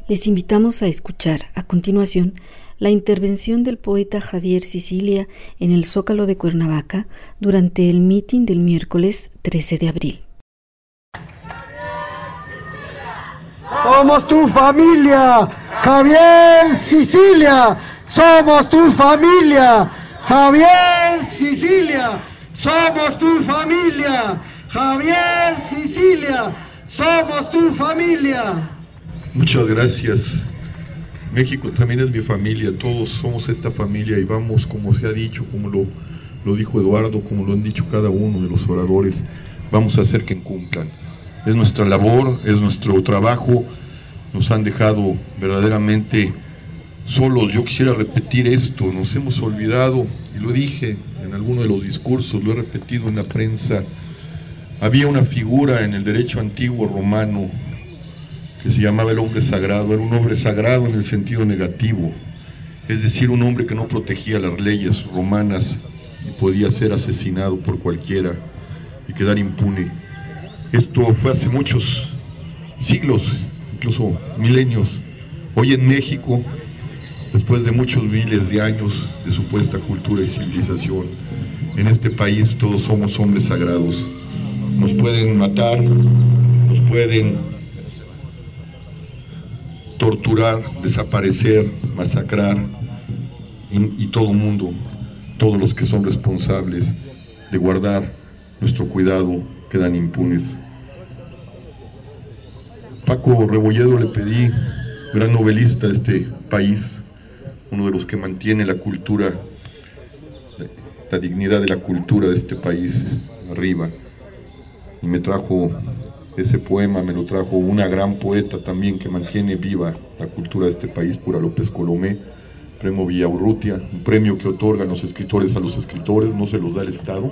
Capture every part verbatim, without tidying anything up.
Les invitamos a escuchar a continuación la intervención del poeta Javier Sicilia en el Zócalo de Cuernavaca durante el mitin del miércoles trece de abril. Somos tu familia, Javier Sicilia. Somos tu familia, Javier Sicilia. Somos tu familia, Javier Sicilia. Somos tu familia. Muchas gracias. México también es mi familia, todos somos esta familia y vamos, como se ha dicho, como lo, lo dijo Eduardo, como lo han dicho cada uno de los oradores, vamos a hacer que cumplan. Es nuestra labor, es nuestro trabajo, nos han dejado verdaderamente solos. Yo quisiera repetir esto, nos hemos olvidado, y lo dije en alguno de los discursos, lo he repetido en la prensa, había una figura en el derecho antiguo romano que se llamaba el hombre sagrado. Era un hombre sagrado en el sentido negativo, es decir, un hombre que no protegía las leyes romanas y podía ser asesinado por cualquiera y quedar impune. Esto fue hace muchos siglos, incluso milenios. Hoy en México, después de muchos miles de años de supuesta cultura y civilización, en este país todos somos hombres sagrados. Nos pueden matar, nos pueden torturar, desaparecer, masacrar, y, y todo mundo, todos los que son responsables de guardar nuestro cuidado, quedan impunes. Paco Rebolledo le pedí, gran novelista de este país, uno de los que mantiene la cultura, la dignidad de la cultura de este país arriba, y me trajo ese poema, me lo trajo una gran poeta también que mantiene viva la cultura de este país, Pura López Colomé, premio Villaurrutia, un premio que otorgan los escritores a los escritores, no se los da el Estado.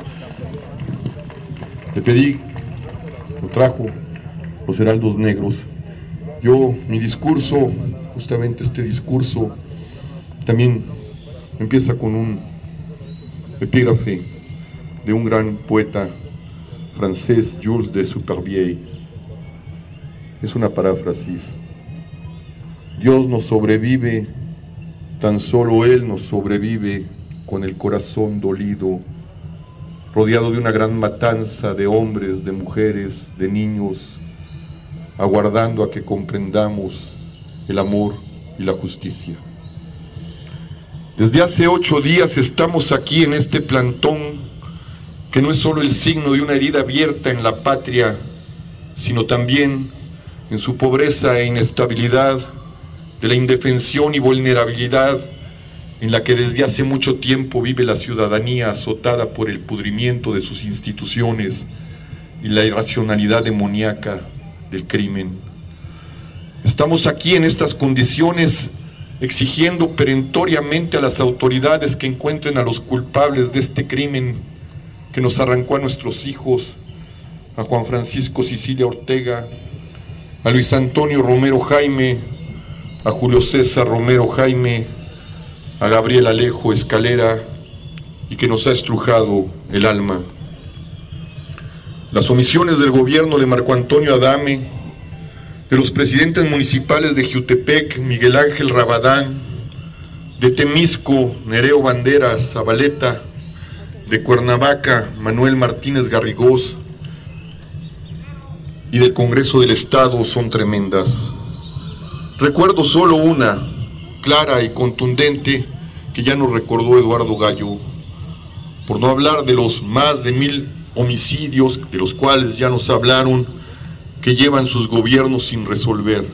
Le pedí, lo trajo, Los Heraldos Negros. Yo, mi discurso, justamente este discurso, también empieza con un epígrafe de un gran poeta francés, Jules de Supervielle. Es una paráfrasis. Dios nos sobrevive, tan solo Él nos sobrevive con el corazón dolido, rodeado de una gran matanza de hombres, de mujeres, de niños, aguardando a que comprendamos el amor y la justicia. Desde hace ocho días estamos aquí en este plantón, que no es solo el signo de una herida abierta en la patria, sino también en su pobreza e inestabilidad, de la indefensión y vulnerabilidad en la que desde hace mucho tiempo vive la ciudadanía azotada por el pudrimiento de sus instituciones y la irracionalidad demoníaca del crimen. Estamos aquí en estas condiciones exigiendo perentoriamente a las autoridades que encuentren a los culpables de este crimen que nos arrancó a nuestros hijos, a Juan Francisco Sicilia Ortega, a Luis Antonio Romero Jaime, a Julio César Romero Jaime, a Gabriel Alejo Escalera, y que nos ha estrujado el alma. Las omisiones del gobierno de Marco Antonio Adame, de los presidentes municipales de Jiutepec, Miguel Ángel Rabadán, de Temisco, Nereo Banderas Zabaleta, de Cuernavaca, Manuel Martínez Garrigós, y del Congreso del Estado son tremendas. Recuerdo solo una, clara y contundente, que ya nos recordó Eduardo Gallo, por no hablar de los más de mil homicidios, de los cuales ya nos hablaron, que llevan sus gobiernos sin resolver.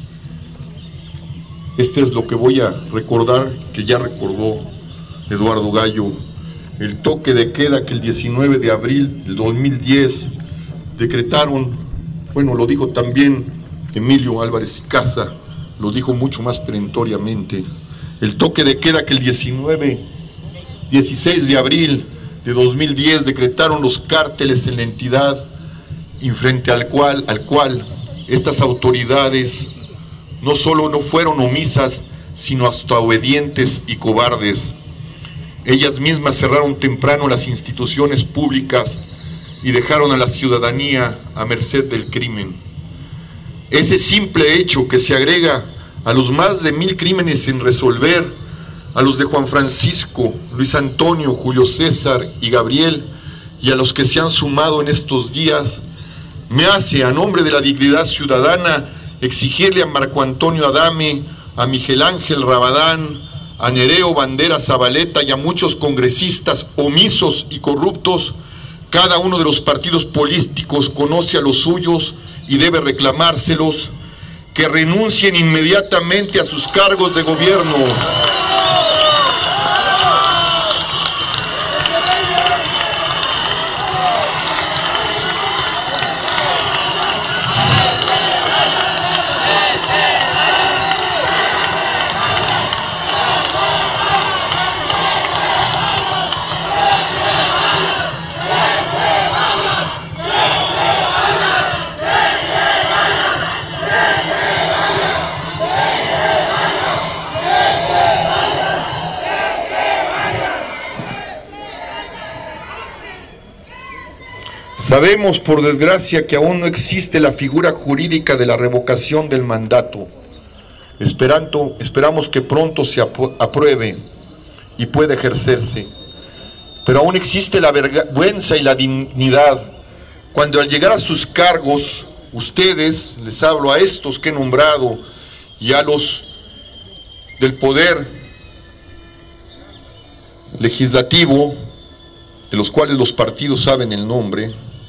Este es lo que voy a recordar, que ya recordó Eduardo Gallo. El toque de queda que el diecinueve de abril del dos mil diez decretaron, bueno, lo dijo también Emilio Álvarez y Casa, lo dijo mucho más perentoriamente. El toque de queda que el diecinueve, dieciséis de abril de dos mil diez decretaron los cárteles en la entidad, y frente al cual, al cual estas autoridades no solo no fueron omisas, sino hasta obedientes y cobardes. Ellas mismas cerraron temprano las instituciones públicas y dejaron a la ciudadanía a merced del crimen. Ese simple hecho, que se agrega a los más de mil crímenes sin resolver, a los de Juan Francisco, Luis Antonio, Julio César y Gabriel, y a los que se han sumado en estos días, me hace, a nombre de la dignidad ciudadana, exigirle a Marco Antonio Adame, a Miguel Ángel Rabadán, a Nereo Bandera Zabaleta y a muchos congresistas omisos y corruptos. Cada uno de los partidos políticos conoce a los suyos y debe reclamárselos, que renuncien inmediatamente a sus cargos de gobierno. Sabemos, por desgracia, que aún no existe la figura jurídica de la revocación del mandato. Esperando, esperamos que pronto se apruebe y pueda ejercerse. Pero aún existe la vergüenza y la dignidad cuando al llegar a sus cargos, ustedes, les hablo a estos que he nombrado y a los del poder legislativo, de los cuales los partidos saben el nombre,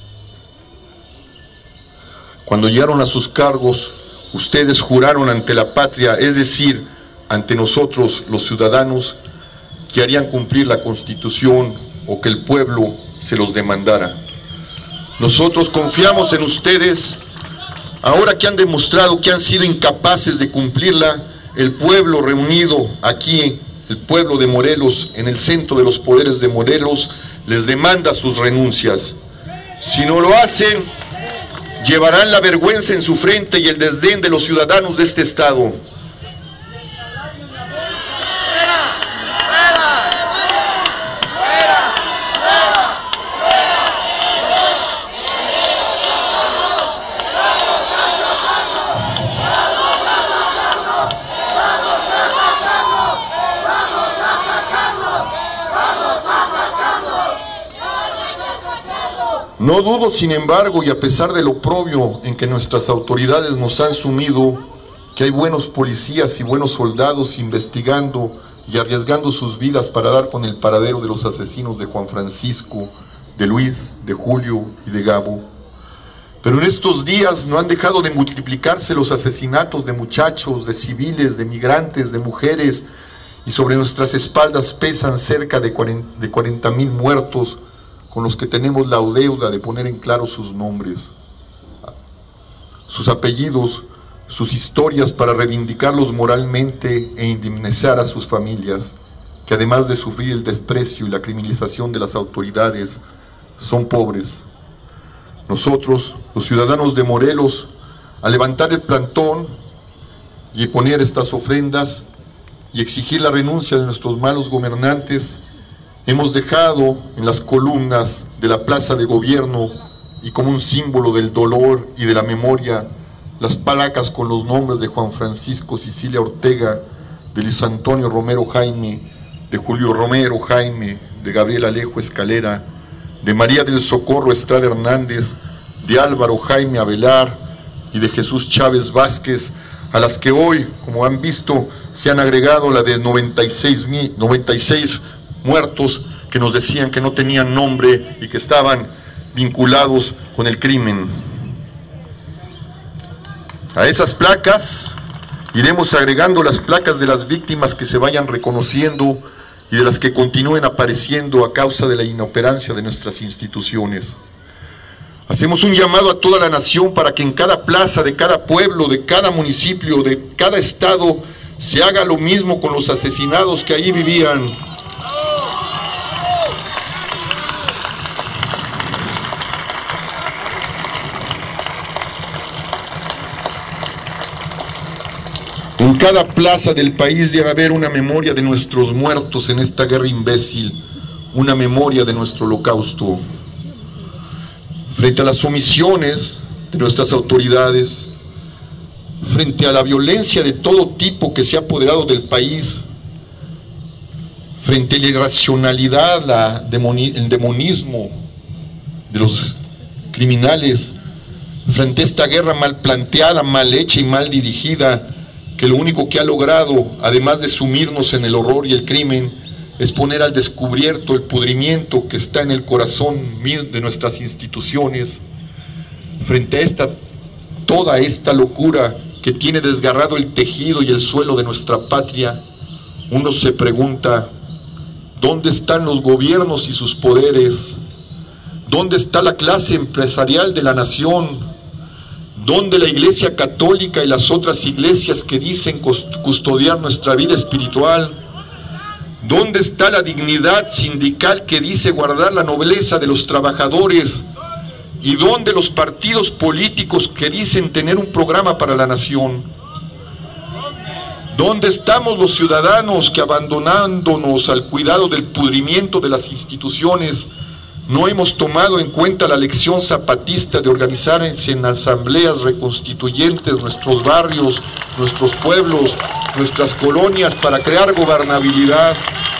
cuando llegaron a sus cargos, ustedes juraron ante la patria, es decir, ante nosotros los ciudadanos, que harían cumplir la Constitución o que el pueblo se los demandara. Nosotros confiamos en ustedes, ahora que han demostrado que han sido incapaces de cumplirla. El pueblo reunido aquí, el pueblo de Morelos, en el centro de los poderes de Morelos, les demanda sus renuncias. Si no lo hacen, llevarán la vergüenza en su frente y el desdén de los ciudadanos de este estado. No dudo, sin embargo, y a pesar de lo oprobio en que nuestras autoridades nos han sumido, que hay buenos policías y buenos soldados investigando y arriesgando sus vidas para dar con el paradero de los asesinos de Juan Francisco, de Luis, de Julio y de Gabo. Pero en estos días no han dejado de multiplicarse los asesinatos de muchachos, de civiles, de migrantes, de mujeres, y sobre nuestras espaldas pesan cerca de cuarenta mil muertos, con los que tenemos la deuda de poner en claro sus nombres, sus apellidos, sus historias, para reivindicarlos moralmente e indemnizar a sus familias, que además de sufrir el desprecio y la criminalización de las autoridades, son pobres. Nosotros, los ciudadanos de Morelos, al levantar el plantón y poner estas ofrendas y exigir la renuncia de nuestros malos gobernantes, hemos dejado en las columnas de la plaza de gobierno y como un símbolo del dolor y de la memoria, las placas con los nombres de Juan Francisco Sicilia Ortega, de Luis Antonio Romero Jaime, de Julio Romero Jaime, de Gabriel Alejo Escalera, de María del Socorro Estrada Hernández, de Álvaro Jaime Avelar y de Jesús Chávez Vázquez, a las que hoy, como han visto, se han agregado la de noventa y seis muertos que nos decían que no tenían nombre y que estaban vinculados con el crimen. A esas placas iremos agregando las placas de las víctimas que se vayan reconociendo y de las que continúen apareciendo a causa de la inoperancia de nuestras instituciones. Hacemos un llamado a toda la nación para que en cada plaza de cada pueblo, de cada municipio, de cada estado, se haga lo mismo con los asesinados que allí vivían. En cada plaza del país debe haber una memoria de nuestros muertos en esta guerra imbécil, una memoria de nuestro holocausto. Frente a las omisiones de nuestras autoridades, frente a la violencia de todo tipo que se ha apoderado del país, frente a la irracionalidad, la demoni- el demonismo de los criminales, frente a esta guerra mal planteada, mal hecha y mal dirigida, que lo único que ha logrado, además de sumirnos en el horror y el crimen, es poner al descubierto el pudrimiento que está en el corazón de nuestras instituciones. Frente a esta, toda esta locura que tiene desgarrado el tejido y el suelo de nuestra patria, uno se pregunta: ¿dónde están los gobiernos y sus poderes? ¿Dónde está la clase empresarial de la nación? ¿Dónde la Iglesia Católica y las otras iglesias que dicen custodiar nuestra vida espiritual? ¿Dónde está la dignidad sindical que dice guardar la nobleza de los trabajadores? ¿Y dónde los partidos políticos que dicen tener un programa para la nación? ¿Dónde estamos los ciudadanos que, abandonándonos al cuidado del pudrimiento de las instituciones, no hemos tomado en cuenta la lección zapatista de organizarse en asambleas reconstituyentes nuestros barrios, nuestros pueblos, nuestras colonias para crear gobernabilidad?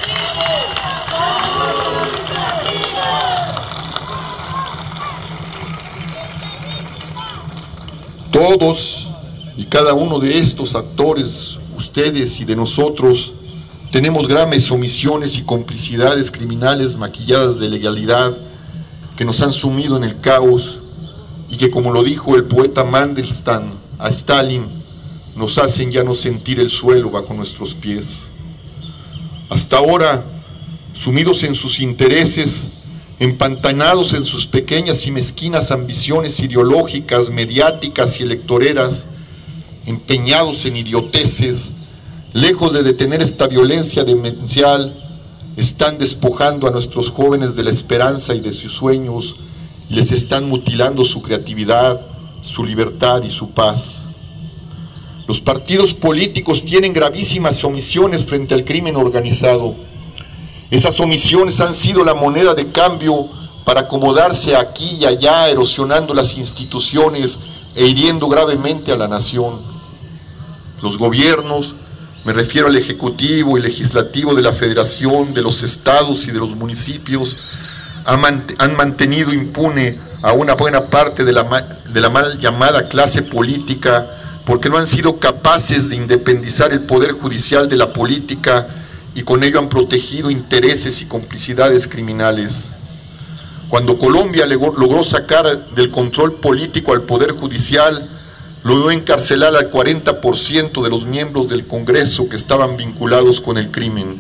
Todos y cada uno de estos actores, ustedes y de nosotros, tenemos graves omisiones y complicidades criminales maquilladas de legalidad que nos han sumido en el caos y que, como lo dijo el poeta Mandelstam a Stalin, nos hacen ya no sentir el suelo bajo nuestros pies. Hasta ahora, sumidos en sus intereses, empantanados en sus pequeñas y mezquinas ambiciones ideológicas, mediáticas y electoreras, empeñados en idioteces, lejos de detener esta violencia demencial, están despojando a nuestros jóvenes de la esperanza y de sus sueños y les están mutilando su creatividad, su libertad y su paz. Los partidos políticos tienen gravísimas omisiones frente al crimen organizado. Esas omisiones han sido la moneda de cambio para acomodarse aquí y allá, erosionando las instituciones e hiriendo gravemente a la nación. Los gobiernos, me refiero al Ejecutivo y Legislativo de la Federación, de los estados y de los municipios, han mantenido impune a una buena parte de la, de la mal llamada clase política, porque no han sido capaces de independizar el poder judicial de la política y con ello han protegido intereses y complicidades criminales. Cuando Colombia logró sacar del control político al poder judicial, logró encarcelar al cuarenta por ciento de los miembros del Congreso que estaban vinculados con el crimen.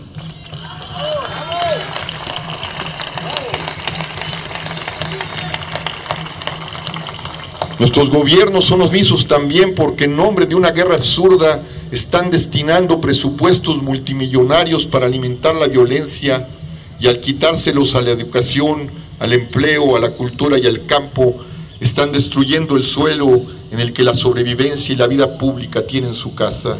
Nuestros gobiernos son omisos también porque en nombre de una guerra absurda están destinando presupuestos multimillonarios para alimentar la violencia y al quitárselos a la educación, al empleo, a la cultura y al campo, están destruyendo el suelo en el que la sobrevivencia y la vida pública tienen su casa.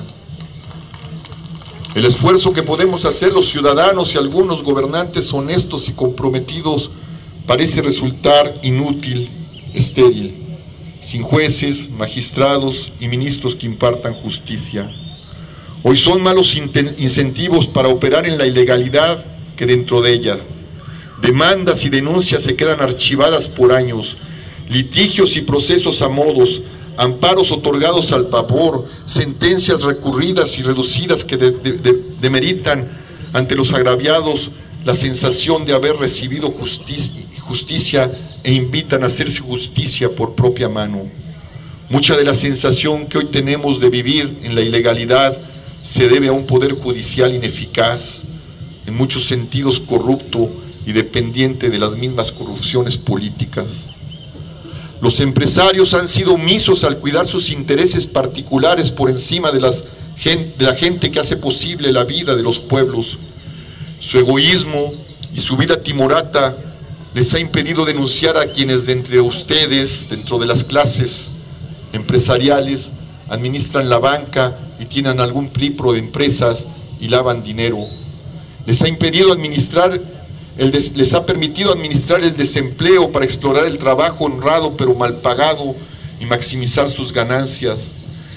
El esfuerzo que podemos hacer los ciudadanos y algunos gobernantes honestos y comprometidos parece resultar inútil, estéril, sin jueces, magistrados y ministros que impartan justicia. Hoy son malos incentivos para operar en la ilegalidad que dentro de ella. Demandas y denuncias se quedan archivadas por años, litigios y procesos a modos, amparos otorgados al vapor, sentencias recurridas y reducidas que de, de, de, demeritan ante los agraviados la sensación de haber recibido justicia, justicia e invitan a hacerse justicia por propia mano. Mucha de la sensación que hoy tenemos de vivir en la ilegalidad se debe a un poder judicial ineficaz, en muchos sentidos corrupto y dependiente de las mismas corrupciones políticas. Los empresarios han sido omisos al cuidar sus intereses particulares por encima de, las, de la gente que hace posible la vida de los pueblos. Su egoísmo y su vida timorata les ha impedido denunciar a quienes de entre ustedes, dentro de las clases empresariales, administran la banca y tienen algún pripro de empresas y lavan dinero. Les ha impedido administrar, el des, les ha permitido administrar el desempleo para explorar el trabajo honrado pero mal pagado y maximizar sus ganancias.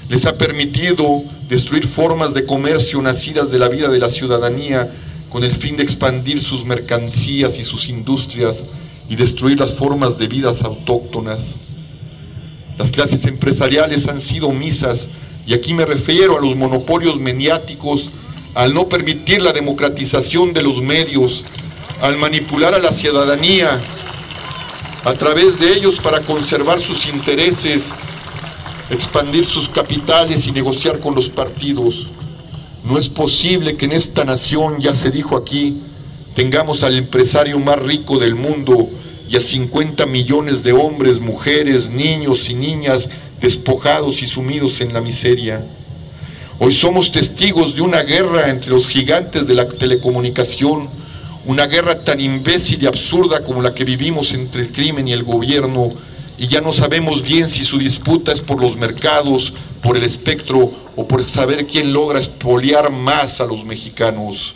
les ha permitido destruir formas de comercio nacidas de la vida de la ciudadanía con el fin de expandir sus mercancías y sus industrias y destruir las formas de vidas autóctonas. Las clases empresariales han sido omisas, y aquí me refiero a los monopolios mediáticos, al no permitir la democratización de los medios, al manipular a la ciudadanía a través de ellos para conservar sus intereses, expandir sus capitales y negociar con los partidos. No es posible que en esta nación, ya se dijo aquí, tengamos al empresario más rico del mundo y a cincuenta millones de hombres, mujeres, niños y niñas despojados y sumidos en la miseria. Hoy somos testigos de una guerra entre los gigantes de la telecomunicación, una guerra tan imbécil y absurda como la que vivimos entre el crimen y el gobierno, y ya no sabemos bien si su disputa es por los mercados, por el espectro o por saber quién logra expoliar más a los mexicanos.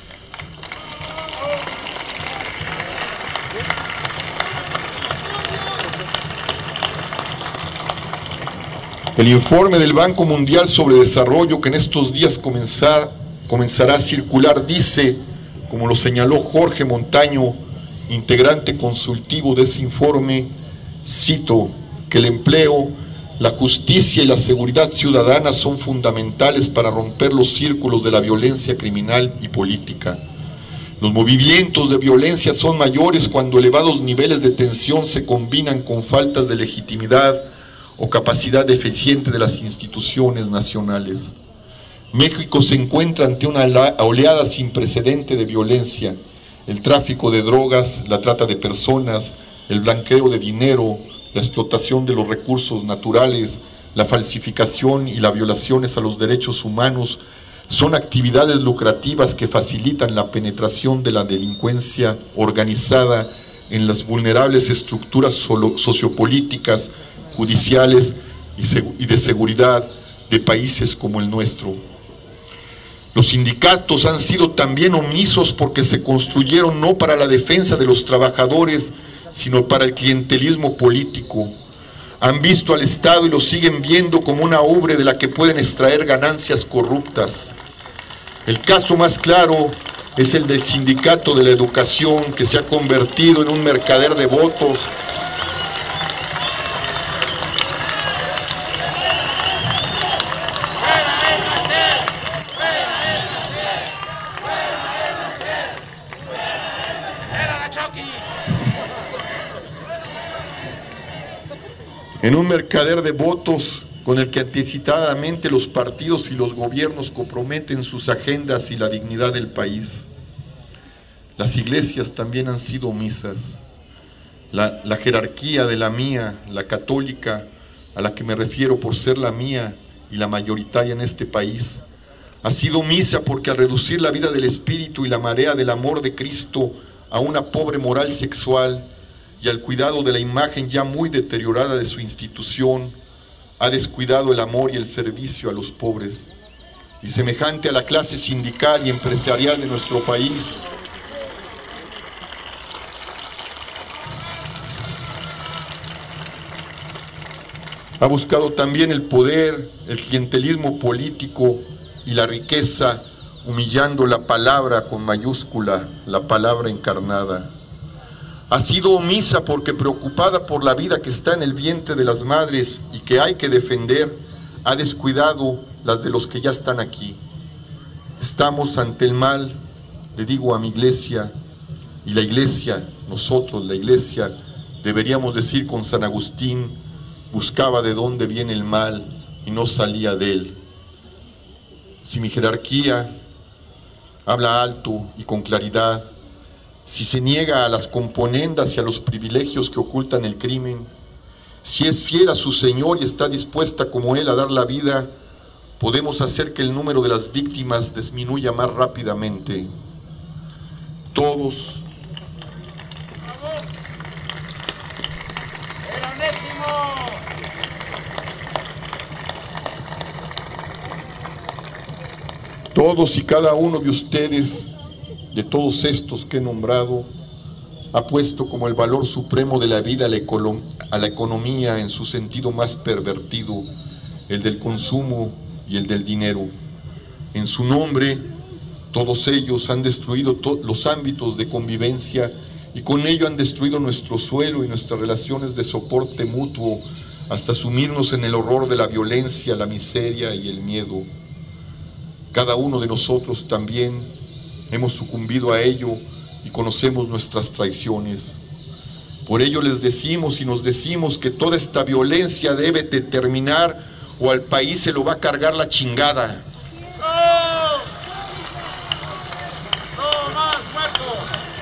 El informe del Banco Mundial sobre Desarrollo, que en estos días comenzar, comenzará a circular, dice, como lo señaló Jorge Montaño, integrante consultivo de ese informe, cito, que el empleo, la justicia y la seguridad ciudadana son fundamentales para romper los círculos de la violencia criminal y política. Los movimientos de violencia son mayores cuando elevados niveles de tensión se combinan con faltas de legitimidad o capacidad deficiente de las instituciones nacionales. México se encuentra ante una oleada sin precedente de violencia, el tráfico de drogas, la trata de personas, el blanqueo de dinero, la explotación de los recursos naturales, la falsificación y las violaciones a los derechos humanos son actividades lucrativas que facilitan la penetración de la delincuencia organizada en las vulnerables estructuras sociopolíticas, judiciales y de seguridad de países como el nuestro. Los sindicatos han sido también omisos porque se construyeron no para la defensa de los trabajadores, sino para el clientelismo político. Han visto al Estado y lo siguen viendo como una ubre de la que pueden extraer ganancias corruptas. El caso más claro es el del sindicato de la educación, que se ha convertido en un mercader de votos en un mercader de votos con el que anticipadamente los partidos y los gobiernos comprometen sus agendas y la dignidad del país. Las iglesias también han sido omisas. La, la jerarquía de la mía, la católica, a la que me refiero por ser la mía y la mayoritaria en este país, ha sido omisa porque al reducir la vida del espíritu y la marea del amor de Cristo a una pobre moral sexual y al cuidado de la imagen ya muy deteriorada de su institución, ha descuidado el amor y el servicio a los pobres. Y semejante a la clase sindical y empresarial de nuestro país, ha buscado también el poder, el clientelismo político y la riqueza, humillando la palabra con mayúscula, la palabra encarnada. Ha sido omisa porque, preocupada por la vida que está en el vientre de las madres y que hay que defender, ha descuidado las de los que ya están aquí. Estamos ante el mal, le digo a mi iglesia, y la iglesia, nosotros la iglesia, deberíamos decir con San Agustín, buscaba de dónde viene el mal y no salía de él. Si mi jerarquía habla alto y con claridad, si se niega a las componendas y a los privilegios que ocultan el crimen, si es fiel a su Señor y está dispuesta como Él a dar la vida, podemos hacer que el número de las víctimas disminuya más rápidamente. Todos, todos y cada uno de ustedes, de todos estos que he nombrado, ha puesto como el valor supremo de la vida a la, a la economía en su sentido más pervertido, el del consumo y el del dinero. En su nombre, todos ellos han destruido los ámbitos de convivencia y con ello han destruido nuestro suelo y nuestras relaciones de soporte mutuo hasta sumirnos en el horror de la violencia, la miseria y el miedo. Cada uno de nosotros también hemos sucumbido a ello y conocemos nuestras traiciones. Por ello les decimos y nos decimos que toda esta violencia debe de terminar o al país se lo va a cargar la chingada. ¡No! ¡No más muertos!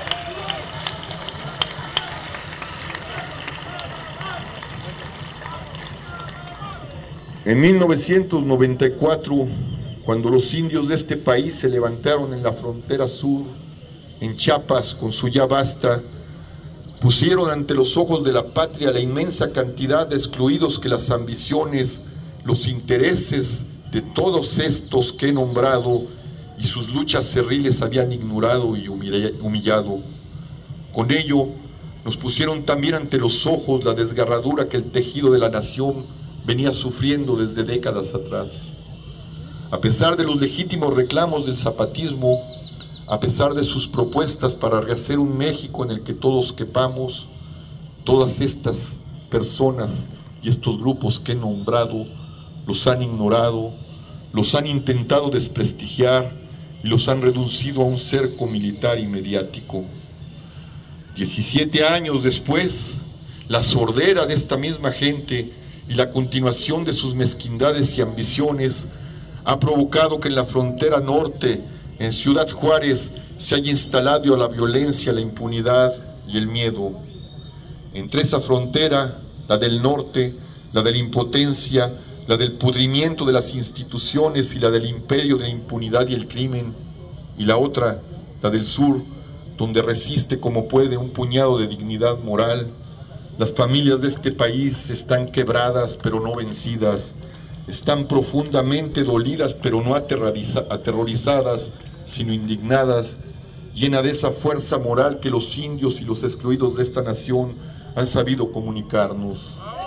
En mil novecientos noventa y cuatro, cuando los indios de este país se levantaron en la frontera sur, en Chiapas, con su ya basta, pusieron ante los ojos de la patria la inmensa cantidad de excluidos que las ambiciones, los intereses de todos estos que he nombrado y sus luchas cerriles habían ignorado y humillado. Con ello, nos pusieron también ante los ojos la desgarradura que el tejido de la nación venía sufriendo desde décadas atrás. A pesar de los legítimos reclamos del zapatismo, a pesar de sus propuestas para rehacer un México en el que todos quepamos, todas estas personas y estos grupos que he nombrado los han ignorado, los han intentado desprestigiar y los han reducido a un cerco militar y mediático. Diecisiete años después, la sordera de esta misma gente y la continuación de sus mezquindades y ambiciones ha provocado que en la frontera norte, en Ciudad Juárez, se haya instalado la violencia, la impunidad y el miedo. Entre esa frontera, la del norte, la de la impotencia, la del pudrimiento de las instituciones y la del imperio de la impunidad y el crimen, y la otra, la del sur, donde resiste como puede un puñado de dignidad moral, las familias de este país están quebradas pero no vencidas, están profundamente dolidas pero no aterrorizadas, sino indignadas, llena de esa fuerza moral que los indios y los excluidos de esta nación han sabido comunicarnos.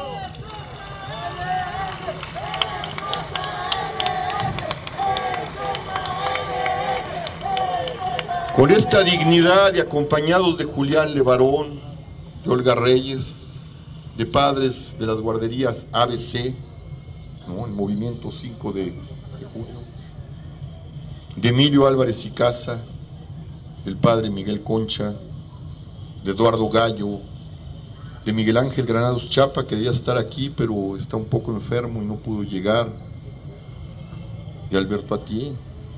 Con esta dignidad y acompañados de Julián Levarón, de Olga Reyes, de padres de las guarderías A B C, ¿no? El movimiento cinco de junio, de Emilio Álvarez y Casa, del padre Miguel Concha, de Eduardo Gallo, de Miguel Ángel Granados Chapa, que debía estar aquí pero está un poco enfermo y no pudo llegar, de Alberto Atié,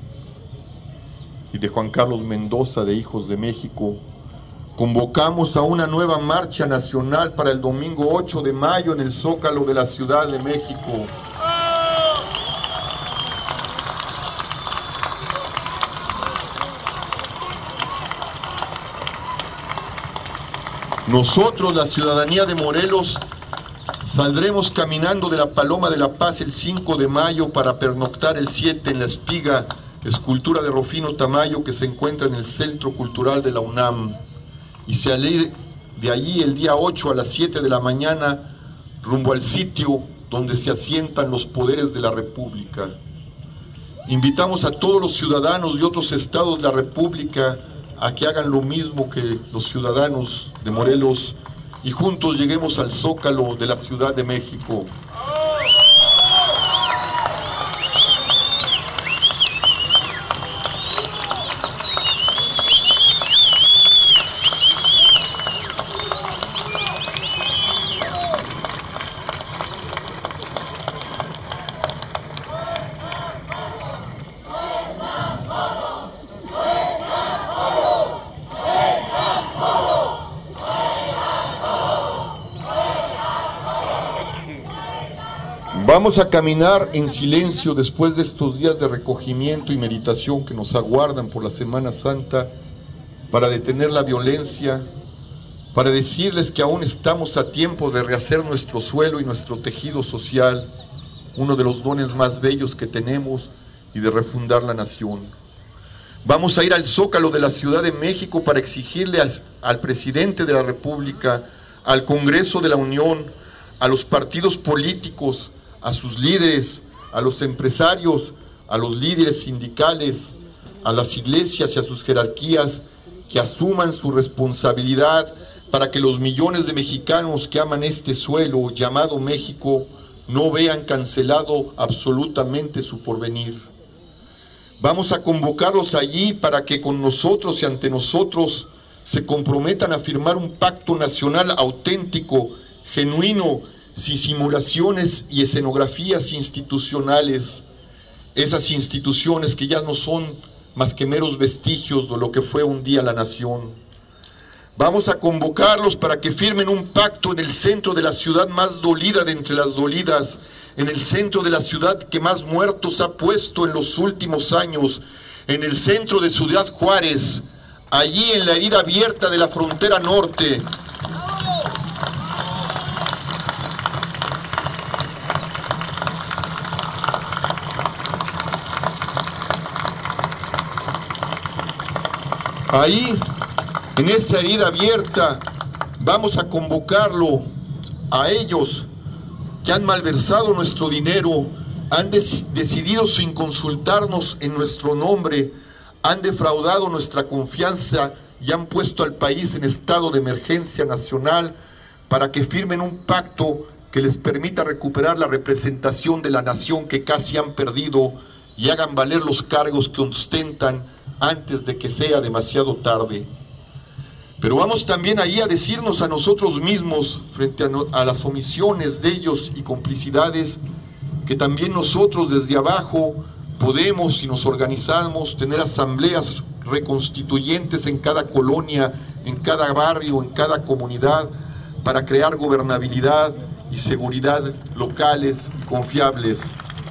y de Juan Carlos Mendoza, de Hijos de México, convocamos a una nueva marcha nacional para el domingo ocho de mayo en el Zócalo de la Ciudad de México. Nosotros, la ciudadanía de Morelos, saldremos caminando de la Paloma de la Paz el cinco de mayo para pernoctar el siete en La Espiga, escultura de Rufino Tamayo que se encuentra en el Centro Cultural de la UNAM, y salir de allí el día ocho a las siete de la mañana rumbo al sitio donde se asientan los poderes de la República. Invitamos a todos los ciudadanos de otros estados de la República a que hagan lo mismo que los ciudadanos de Morelos y juntos lleguemos al Zócalo de la Ciudad de México. Vamos a caminar en silencio después de estos días de recogimiento y meditación que nos aguardan por la Semana Santa, para detener la violencia, para decirles que aún estamos a tiempo de rehacer nuestro suelo y nuestro tejido social, uno de los dones más bellos que tenemos, y de refundar la nación. Vamos a ir al Zócalo de la Ciudad de México para exigirle al, al presidente de la República, al Congreso de la Unión, a los partidos políticos, a sus líderes, a los empresarios, a los líderes sindicales, a las iglesias y a sus jerarquías, que asuman su responsabilidad para que los millones de mexicanos que aman este suelo llamado México no vean cancelado absolutamente su porvenir. Vamos a convocarlos allí para que con nosotros y ante nosotros se comprometan a firmar un pacto nacional auténtico, genuino, sin simulaciones y escenografías institucionales. Esas instituciones que ya no son más que meros vestigios de lo que fue un día la nación. Vamos a convocarlos para que firmen un pacto en el centro de la ciudad más dolida de entre las dolidas, en el centro de la ciudad que más muertos ha puesto en los últimos años, en el centro de Ciudad Juárez, allí en la herida abierta de la frontera norte. Ahí, en esa herida abierta, vamos a convocarlo a ellos que han malversado nuestro dinero, han des- decidido sin consultarnos en nuestro nombre, han defraudado nuestra confianza y han puesto al país en estado de emergencia nacional para que firmen un pacto que les permita recuperar la representación de la nación que casi han perdido y hagan valer los cargos que ostentan antes de que sea demasiado tarde. Pero vamos también ahí a decirnos a nosotros mismos, frente a, no, a las omisiones de ellos y complicidades, que también nosotros desde abajo podemos, si nos organizamos, tener asambleas reconstituyentes en cada colonia, en cada barrio, en cada comunidad, para crear gobernabilidad y seguridad locales y confiables.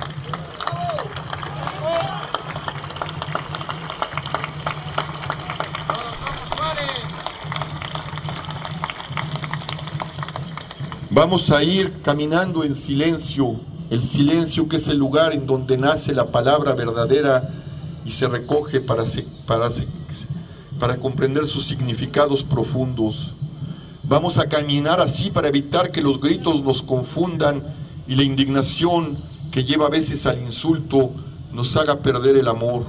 Vamos a ir caminando en silencio, el silencio que es el lugar en donde nace la palabra verdadera y se recoge para, se, para, se, para comprender sus significados profundos. Vamos a caminar así para evitar que los gritos nos confundan y la indignación que lleva a veces al insulto nos haga perder el amor.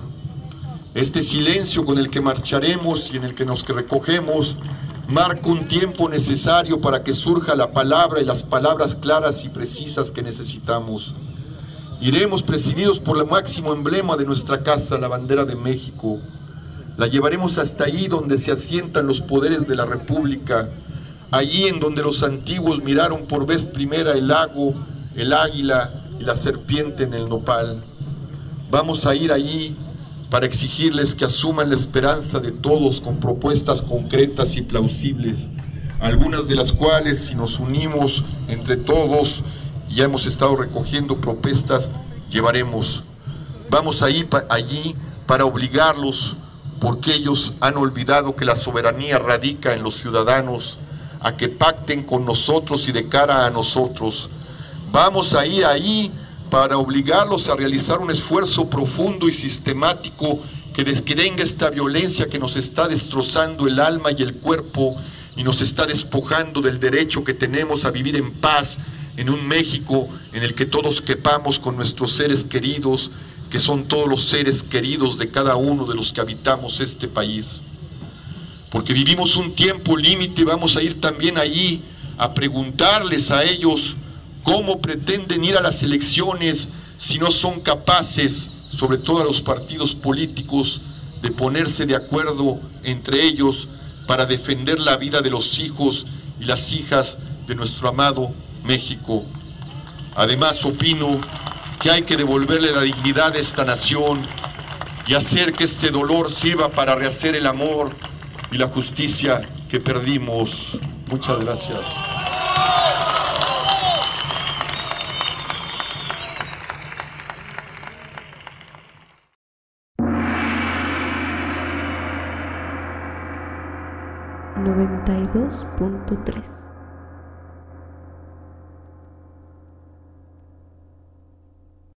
Este silencio con el que marcharemos y en el que nos recogemos marca un tiempo necesario para que surja la palabra y las palabras claras y precisas que necesitamos. Iremos presididos por el máximo emblema de nuestra casa, la bandera de México. La llevaremos hasta allí donde se asientan los poderes de la República, allí en donde los antiguos miraron por vez primera el lago, el águila y la serpiente en el nopal. Vamos a ir allí para exigirles que asuman la esperanza de todos con propuestas concretas y plausibles, algunas de las cuales, si nos unimos entre todos, ya hemos estado recogiendo propuestas, llevaremos. Vamos a ir pa- allí para obligarlos, porque ellos han olvidado que la soberanía radica en los ciudadanos, a que pacten con nosotros y de cara a nosotros. Vamos a ir ahí para obligarlos a realizar un esfuerzo profundo y sistemático que detenga esta violencia que nos está destrozando el alma y el cuerpo y nos está despojando del derecho que tenemos a vivir en paz en un México en el que todos quepamos con nuestros seres queridos, que son todos los seres queridos de cada uno de los que habitamos este país. Porque vivimos un tiempo límite, vamos a ir también allí a preguntarles a ellos ¿cómo pretenden ir a las elecciones si no son capaces, sobre todo a los partidos políticos, de ponerse de acuerdo entre ellos para defender la vida de los hijos y las hijas de nuestro amado México? Además, opino que hay que devolverle la dignidad a esta nación y hacer que este dolor sirva para rehacer el amor y la justicia que perdimos. Muchas gracias. noventa y dos punto tres